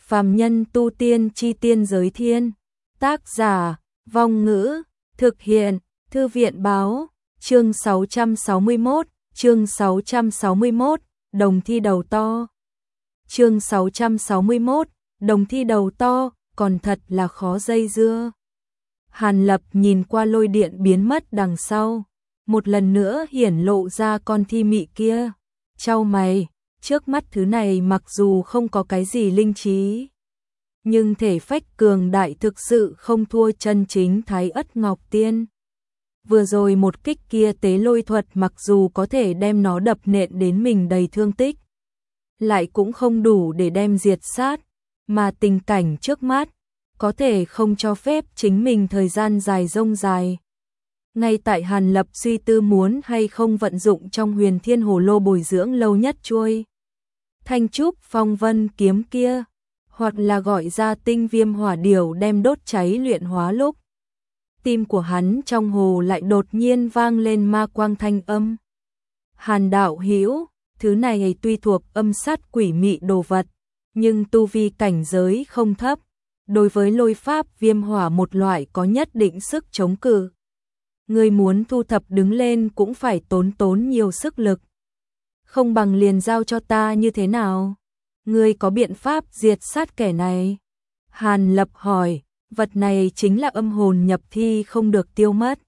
Phàm nhân tu tiên chi tiên giới thiên. Tác giả, Vong Ngữ, thực hiện, Thư viện báo, chương 661, đồng thi đầu to. Chương 661, đồng thi đầu to, còn thật là khó dây dưa. Hàn Lập nhìn qua lôi điện biến mất đằng sau, một lần nữa hiển lộ ra con thi mị kia. Chau mày, trước mắt thứ này mặc dù không có cái gì linh trí, nhưng thể phách cường đại thực sự không thua chân chính Thái Ất Ngọc Tiên. Vừa rồi một kích kia tế lôi thuật mặc dù có thể đem nó đập nện đến mình đầy thương tích, lại cũng không đủ để đem diệt sát, mà tình cảnh trước mắt có thể không cho phép chính mình thời gian dài rông dài. Ngay tại Hàn Lập suy tư muốn hay không vận dụng trong Huyền Thiên Hồ Lô bồi dưỡng lâu nhất chuôi Thanh Trúc Phong Vân kiếm kia, hoặc là gọi ra tinh viêm hỏa điểu đem đốt cháy luyện hóa lúc, tim của hắn trong hồ lại đột nhiên vang lên ma quang thanh âm. Hàn đạo hữu, thứ này tuy thuộc âm sát quỷ mị đồ vật, nhưng tu vi cảnh giới không thấp, đối với lôi pháp viêm hỏa một loại có nhất định sức chống cự. Ngươi muốn thu thập đứng lên cũng phải tốn nhiều sức lực. Không bằng liền giao cho ta như thế nào? Ngươi có biện pháp diệt sát kẻ này? Hàn Lập hỏi, vật này chính là âm hồn nhập thi không được tiêu mất.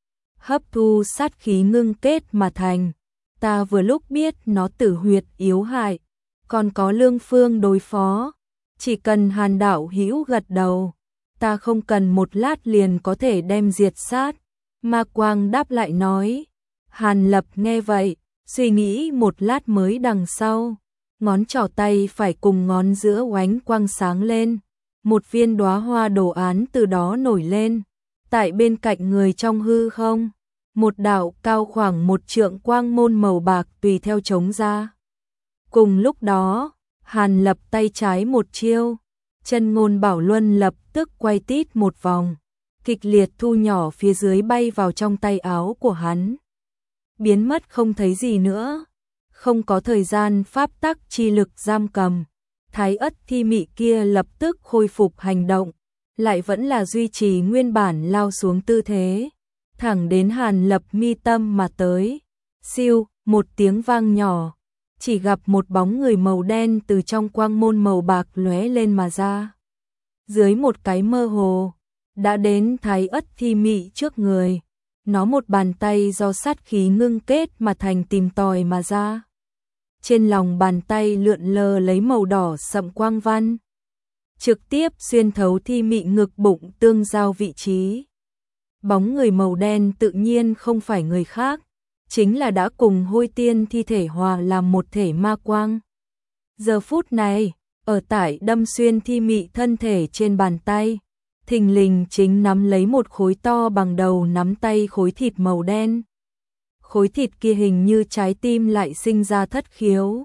Hấp thu sát khí ngưng kết mà thành. Ta vừa lúc biết nó tử huyệt yếu hại, còn có lương phương đối phó. Chỉ cần Hàn đạo hữu gật đầu, ta không cần một lát liền có thể đem diệt sát. Ma Quang đáp lại nói. Hàn Lập nghe vậy, suy nghĩ một lát mới đằng sau, ngón trỏ tay phải cùng ngón giữa oánh quang sáng lên, một viên đóa hoa đồ án từ đó nổi lên. Tại bên cạnh người trong hư không, một đạo cao khoảng 1 trượng quang môn màu bạc tùy theo trống ra. Cùng lúc đó, Hàn Lập tay trái một chiêu, chân ngôn bảo luân lập tức quay tít một vòng, kịch liệt thu nhỏ phía dưới bay vào trong tay áo của hắn, biến mất không thấy gì nữa. Không có thời gian pháp tắc chi lực giam cầm, Thái Ất thi mị kia lập tức khôi phục hành động, lại vẫn là duy trì nguyên bản lao xuống tư thế, thẳng đến Hàn Lập mi tâm mà tới. Siêu, một tiếng vang nhỏ, chỉ gặp một bóng người màu đen từ trong quang môn màu bạc lóe lên mà ra. Dưới một cái mơ hồ, đã đến Thái Ất thi mị trước người. Nó một bàn tay do sát khí ngưng kết mà thành tìm tòi mà ra. Trên lòng bàn tay lượn lờ lấy màu đỏ sậm quang văn, trực tiếp xuyên thấu thi mị ngực bụng tương giao vị trí. Bóng người màu đen tự nhiên không phải người khác, chính là đã cùng Hôi Tiên thi thể hòa làm một thể Ma Quang. Giờ phút này, ở tại đâm xuyên thi mị thân thể trên bàn tay, thình lình chính nắm lấy một khối to bằng đầu nắm tay khối thịt màu đen. Khối thịt kia hình như trái tim lại sinh ra thất khiếu.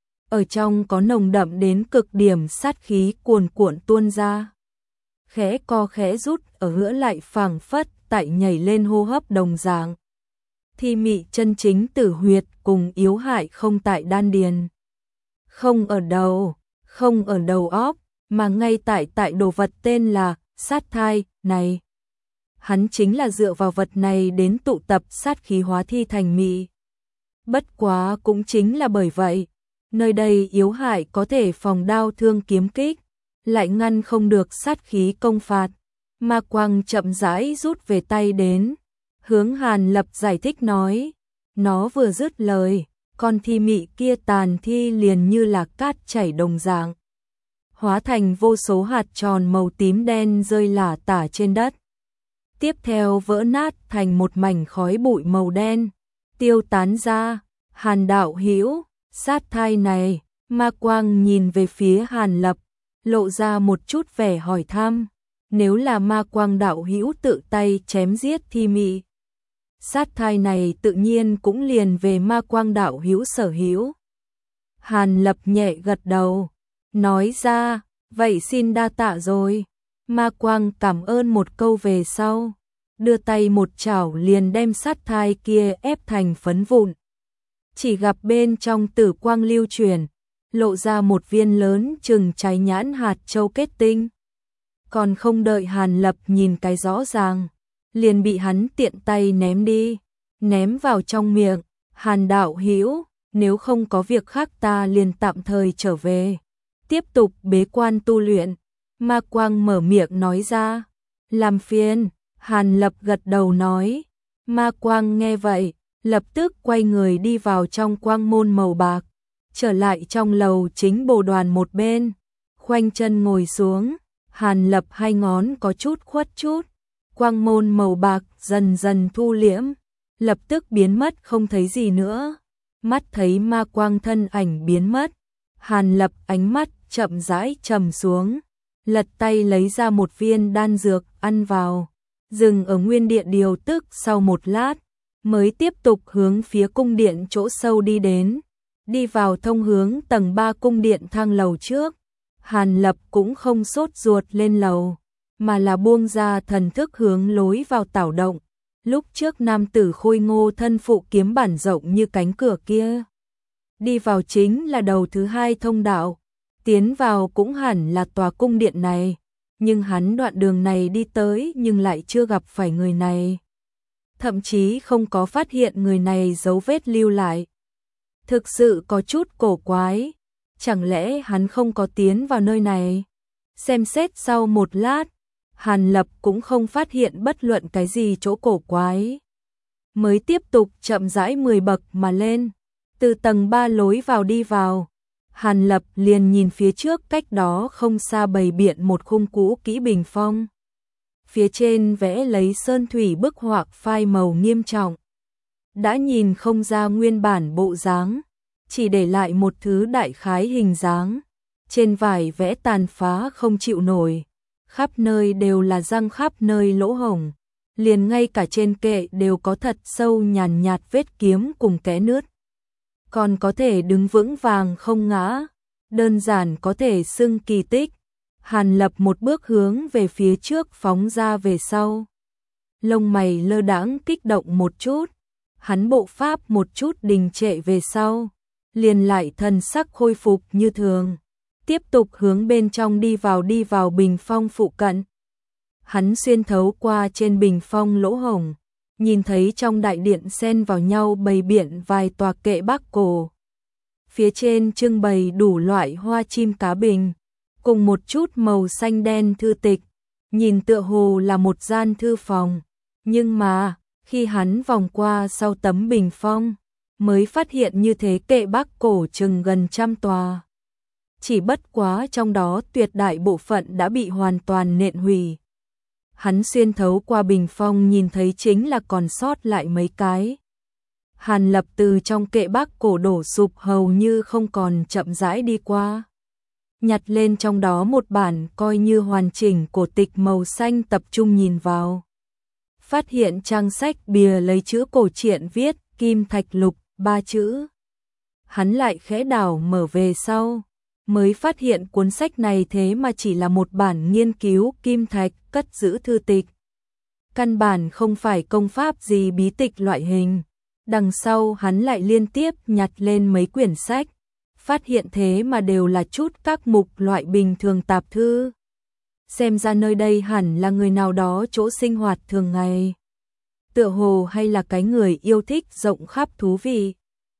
Ở trong có nồng đậm đến cực điểm sát khí cuồn cuộn tuôn ra. Khẽ co khẽ rút ở giữa lại phảng phất tại nhảy lên hô hấp đồng dạng. Thi mị chân chính tử huyệt cùng yếu hại không tại đan điền. Không ở đầu, không ở đầu óc, mà ngay tại đồ vật tên là sát thai này. Hắn chính là dựa vào vật này đến tụ tập sát khí hóa thi thành mị. Bất quá cũng chính là bởi vậy, nơi đây yếu hại có thể phòng đao thương kiếm kích, lại ngăn không được sát khí công phạt. Ma Quang chậm rãi rút về tay đến, hướng Hàn Lập giải thích nói. Nó vừa dứt lời, con thi mị kia tàn thi liền như là cát chảy đồng dạng, hóa thành vô số hạt tròn màu tím đen rơi lả tả trên đất. Tiếp theo vỡ nát thành một mảnh khói bụi màu đen, tiêu tán ra. Hàn đạo hữu, sát thai này. Ma Quang nhìn về phía Hàn Lập, lộ ra một chút vẻ hỏi thăm. Nếu là Ma Quang đạo hữu tự tay chém giết thi mị, sát thai này tự nhiên cũng liền về Ma Quang đạo hữu sở hữu. Hàn Lập nhẹ gật đầu, nói ra, vậy xin đa tạ rồi. Ma Quang cảm ơn một câu về sau, đưa tay một chảo liền đem sát thai kia ép thành phấn vụn. Chỉ gặp bên trong tử quang lưu chuyển, lộ ra một viên lớn chừng trái nhãn hạt châu kết tinh. Còn không đợi Hàn Lập nhìn cái rõ ràng, liền bị hắn tiện tay ném đi, ném vào trong miệng. Hàn đạo hữu, nếu không có việc khác ta liền tạm thời trở về, tiếp tục bế quan tu luyện. Ma Quang mở miệng nói ra. Làm phiền. Hàn Lập gật đầu nói. Ma Quang nghe vậy, lập tức quay người đi vào trong quang môn màu bạc, trở lại trong lầu chính bồ đoàn một bên, khoanh chân ngồi xuống. Hàn Lập hai ngón có chút khuất chút, quang môn màu bạc dần dần thu liễm, lập tức biến mất không thấy gì nữa. Mắt thấy ma quang thân ảnh biến mất, Hàn Lập ánh mắt chậm rãi trầm xuống, lật tay lấy ra một viên đan dược ăn vào, dừng ở nguyên địa điều tức sau một lát, mới tiếp tục hướng phía cung điện chỗ sâu đi đến, đi vào thông hướng tầng 3 cung điện thang lầu trước. Hàn Lập cũng không sốt ruột lên lầu, mà là buông ra thần thức hướng lối vào tảo động. Lúc trước nam tử khôi ngô thân phụ kiếm bản rộng như cánh cửa kia, đi vào chính là đầu thứ 2 thông đạo, tiến vào cũng hẳn là tòa cung điện này, nhưng hắn đoạn đường này đi tới nhưng lại chưa gặp phải người này, thậm chí không có phát hiện người này dấu vết lưu lại. Thực sự có chút cổ quái, chẳng lẽ hắn không có tiến vào nơi này? Xem xét sau một lát, Hàn Lập cũng không phát hiện bất luận cái gì chỗ cổ quái. Mới tiếp tục chậm rãi 10 bậc mà lên, từ tầng 3 lối vào đi vào. Hàn Lập liền nhìn phía trước cách đó không xa bày biện một khung cũ kỹ bình phong. Phía trên vẽ lấy sơn thủy bức họa phai màu nghiêm trọng. Đã nhìn không ra nguyên bản bộ dáng, chỉ để lại một thứ đại khái hình dáng. Trên vải vẽ tàn phá không chịu nổi, khắp nơi đều là răng, khắp nơi lỗ hổng, liền ngay cả trên kệ đều có thật sâu nhàn nhạt vết kiếm cùng kẽ nứt. Còn có thể đứng vững vàng không ngã, đơn giản có thể xưng kỳ tích. Hàn Lập một bước hướng về phía trước phóng ra về sau. Lông mày lơ đãng kích động một chút, hắn bộ pháp một chút đình trệ về sau, liền lại thần sắc khôi phục như thường, tiếp tục hướng bên trong đi vào bình phong phụ cận. Hắn xuyên thấu qua trên bình phong lỗ hổng, nhìn thấy trong đại điện xen vào nhau bày biện vài tòa kệ Bắc cổ. Phía trên trưng bày đủ loại hoa chim cá bình, cùng một chút màu xanh đen thư tịch, nhìn tựa hồ là một gian thư phòng. Nhưng mà, khi hắn vòng qua sau tấm bình phong, mới phát hiện như thế kệ Bắc cổ chừng gần 100 tòa. Chỉ bất quá trong đó tuyệt đại bộ phận đã bị hoàn toàn nện hủy. Hắn xuyên thấu qua bình phong nhìn thấy chính là còn sót lại mấy cái. Hàn Lập từ trong kệ Bắc cổ đổ sụp hầu như không còn chậm rãi đi qua. Nhặt lên trong đó một bản coi như hoàn chỉnh cổ tịch màu xanh tập trung nhìn vào. Phát hiện trang sách bìa lấy chữ cổ truyện viết Kim Thạch Lục 3 chữ. Hắn lại khẽ đảo mở về sau, mới phát hiện cuốn sách này thế mà chỉ là một bản nghiên cứu kim thạch cất giữ thư tịch. Căn bản không phải công pháp gì bí tịch loại hình. Đằng sau hắn lại liên tiếp nhặt lên mấy quyển sách, phát hiện thế mà đều là chút các mục loại bình thường tạp thư. Xem ra nơi đây hẳn là người nào đó chỗ sinh hoạt thường ngày. Tựa hồ hay là cái người yêu thích rộng khắp thú vị.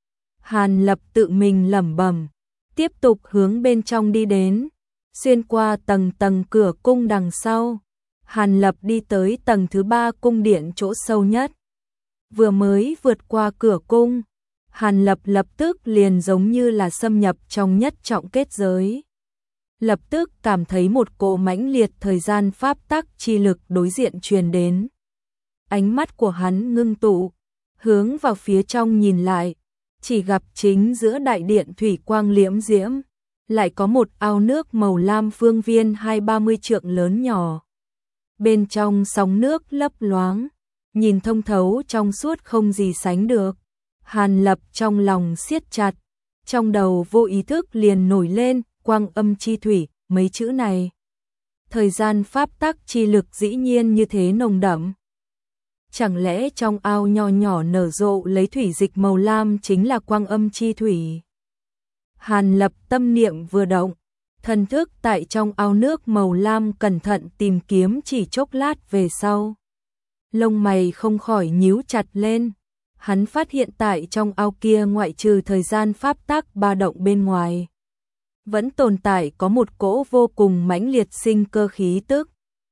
Hàn Lập tự mình lẩm bẩm, tiếp tục hướng bên trong đi đến, xuyên qua tầng tầng cửa cung đằng sau. Hàn Lập đi tới tầng thứ 3 cung điện chỗ sâu nhất. Vừa mới vượt qua cửa cung, Hàn Lập lập tức liền giống như là xâm nhập trong nhất trọng kết giới. Lập tức cảm thấy một cỗ mãnh liệt thời gian pháp tắc chi lực đối diện truyền đến. Ánh mắt của hắn ngưng tụ, hướng vào phía trong nhìn lại, chỉ gặp chính giữa đại điện thủy quang liễm diễm, lại có một ao nước màu lam phương viên 20-30 trượng lớn nhỏ. Bên trong sóng nước lấp loáng, nhìn thông thấu trong suốt không gì sánh được. Hàn Lập trong lòng siết chặt, trong đầu vô ý thức liền nổi lên quang âm chi thủy, mấy chữ này. Thời gian pháp tắc chi lực dĩ nhiên như thế nồng đậm. Chẳng lẽ trong ao nho nhỏ nở rộ lấy thủy dịch màu lam chính là quang âm chi thủy? Hàn Lập tâm niệm vừa động, thần thức tại trong ao nước màu lam cẩn thận tìm kiếm chỉ chốc lát về sau. Lông mày không khỏi nhíu chặt lên, hắn phát hiện tại trong ao kia ngoại trừ thời gian pháp tắc ba động bên ngoài, vẫn tồn tại có một cỗ vô cùng mãnh liệt sinh cơ khí tức.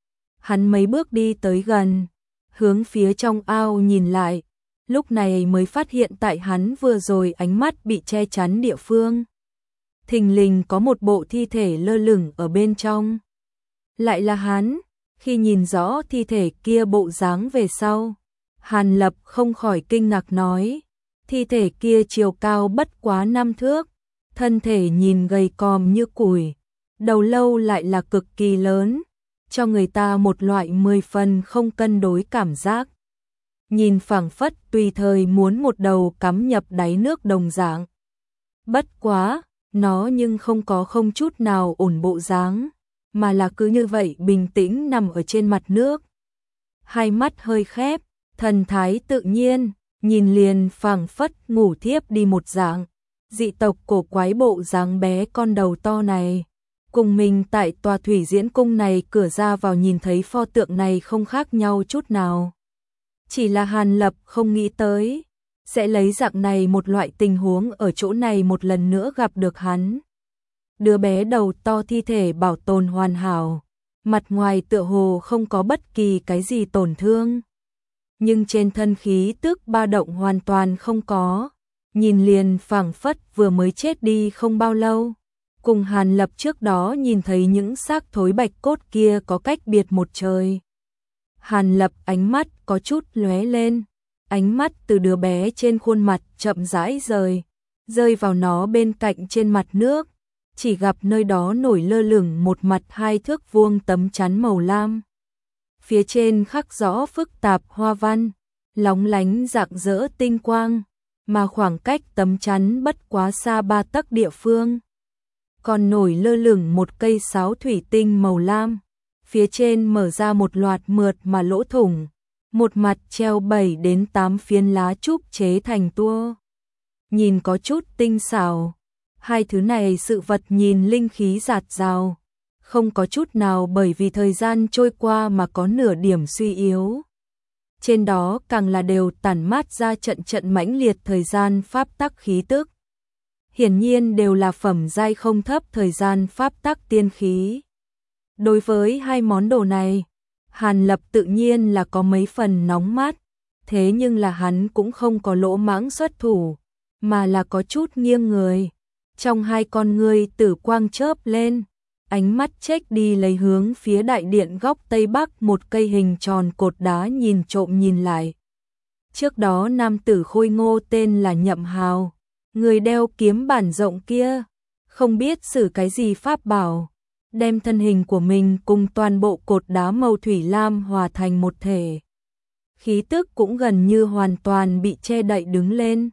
Hắn mấy bước đi tới gần, hướng phía trong ao nhìn lại, lúc này mới phát hiện tại hắn vừa rồi ánh mắt bị che chắn địa phương, thình lình có một bộ thi thể lơ lửng ở bên trong. Lại là hắn. Khi nhìn rõ thi thể kia bộ dáng về sau, Hàn Lập không khỏi kinh ngạc nói, thi thể kia chiều cao bất quá 5 thước, thân thể nhìn gầy còm như củi, đầu lâu lại là cực kỳ lớn, cho người ta một loại 10 phần không cân đối cảm giác. Nhìn phảng phất tùy thời muốn một đầu cắm nhập đáy nước đồng dạng. Bất quá, nó nhưng không chút nào ổn bộ dáng, mà là cứ như vậy bình tĩnh nằm ở trên mặt nước. Hai mắt hơi khép, thần thái tự nhiên, nhìn liền phảng phất ngủ thiếp đi một dạng. Dị tộc cổ quái bộ dáng bé con đầu to này, cùng mình tại tòa thủy diễn cung này cửa ra vào nhìn thấy pho tượng này không khác nhau chút nào. Chỉ là Hàn Lập không nghĩ tới, sẽ lấy dạng này một loại tình huống ở chỗ này một lần nữa gặp được hắn. Đứa bé đầu to thi thể bảo tồn hoàn hảo, mặt ngoài tựa hồ không có bất kỳ cái gì tổn thương, nhưng trên thân khí tức ba động hoàn toàn không có, nhìn liền phảng phất vừa mới chết đi không bao lâu. Cùng Hàn Lập trước đó nhìn thấy những xác thối bạch cốt kia có cách biệt một trời. Hàn Lập ánh mắt có chút lóe lên, ánh mắt từ đứa bé trên khuôn mặt chậm rãi rơi vào nó bên cạnh trên mặt nước, chỉ gặp nơi đó nổi lơ lửng một mặt 2 thước vuông tấm chắn màu lam. Phía trên khắc rõ phức tạp hoa văn, lóng lánh rạng rỡ tinh quang, mà khoảng cách tấm chắn bất quá xa 3 tấc địa phương. Còn nổi lơ lửng một cây sáo thủy tinh màu lam, phía trên mở ra một loạt mượt mà lỗ thủng, một mặt treo 7 đến 8 phiến lá trúc chế thành tua. Nhìn có chút tinh xảo, hai thứ này sự vật nhìn linh khí rạt rào, không có chút nào bởi vì thời gian trôi qua mà có nửa điểm suy yếu. Trên đó càng là đều tản mát ra trận mãnh liệt thời gian pháp tắc khí tức. Hiển nhiên đều là phẩm giai không thấp thời gian pháp tắc tiên khí. Đối với hai món đồ này, Hàn Lập tự nhiên là có mấy phần nóng mắt, thế nhưng là hắn cũng không có lỗ mãng xuất thủ, mà là có chút nghiêng người. Trong hai con ngươi tử quang chớp lên, ánh mắt chếch đi lấy hướng phía đại điện góc tây bắc một cây hình tròn cột đá nhìn trộm nhìn lại. Trước đó nam tử khôi ngô tên là Nhậm Hào, người đeo kiếm bản rộng kia, không biết sử cái gì pháp bảo, đem thân hình của mình cùng toàn bộ cột đá màu thủy lam hòa thành một thể. Khí tức cũng gần như hoàn toàn bị che đậy đứng lên.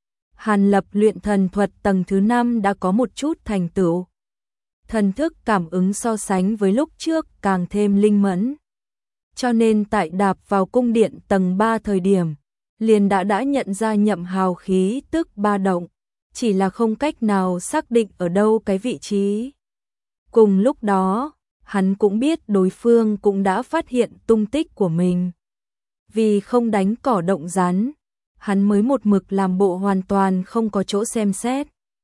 Hàn Lập luyện thần thuật tầng thứ 5 đã có một chút thành tựu. Thần thức cảm ứng so sánh với lúc trước càng thêm linh mẫn. Cho nên tại đạp vào cung điện tầng 3 thời điểm, liền đã nhận ra Nhậm Hào khí tức ba động, chỉ là không cách nào xác định ở đâu cái vị trí. Cùng lúc đó, hắn cũng biết đối phương cũng đã phát hiện tung tích của mình. Vì không đánh cỏ động rắn, hắn mới một mực làm bộ hoàn toàn không có chỗ xem xét.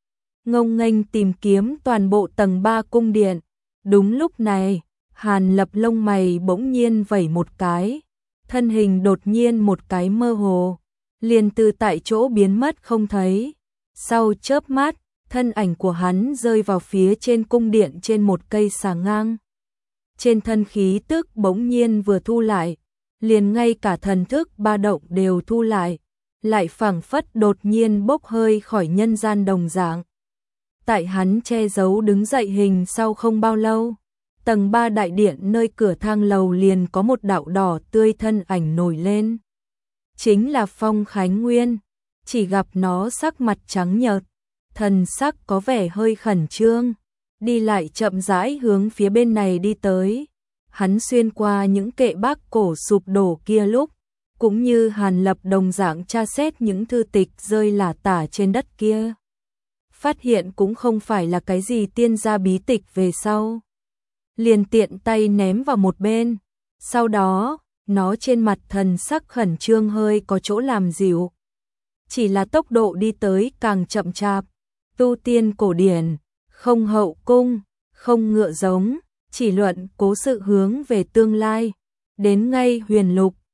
Ngông nghênh tìm kiếm toàn bộ tầng 3 cung điện. Đúng lúc này, Hàn Lập lông mày bỗng nhiên vẩy một cái, thân hình đột nhiên một cái mơ hồ, liền từ tại chỗ biến mất không thấy. Sau chớp mắt, thân ảnh của hắn rơi vào phía trên cung điện trên một cây xà ngang. Trên thân khí tức bỗng nhiên vừa thu lại, liền ngay cả thần thức ba động đều thu lại phảng phất đột nhiên bốc hơi khỏi nhân gian đồng dạng. Tại hắn che giấu đứng dậy hình sau không bao lâu, tầng 3 đại điện nơi cửa thang lầu liền có một đạo đỏ tươi thân ảnh nổi lên. Chính là Phong Khánh Nguyên, chỉ gặp nó sắc mặt trắng nhợt, thần sắc có vẻ hơi khẩn trương, đi lại chậm rãi hướng phía bên này đi tới. Hắn xuyên qua những kệ bác cổ sụp đổ kia lúc, cũng như Hàn Lập đồng dạng tra xét những thư tịch rơi lả tả trên đất kia. phát hiện cũng không phải là cái gì tiên gia bí tịch về sau. Liền tiện tay ném vào một bên, sau đó, nó trên mặt thần sắc khẩn trương hơi có chỗ làm dịu. Chỉ là tốc độ đi tới càng chậm chạp, tu tiên cổ điển, không hậu cung, không ngựa giống, chỉ luận cố sự hướng về tương lai. Đến ngay huyền lục,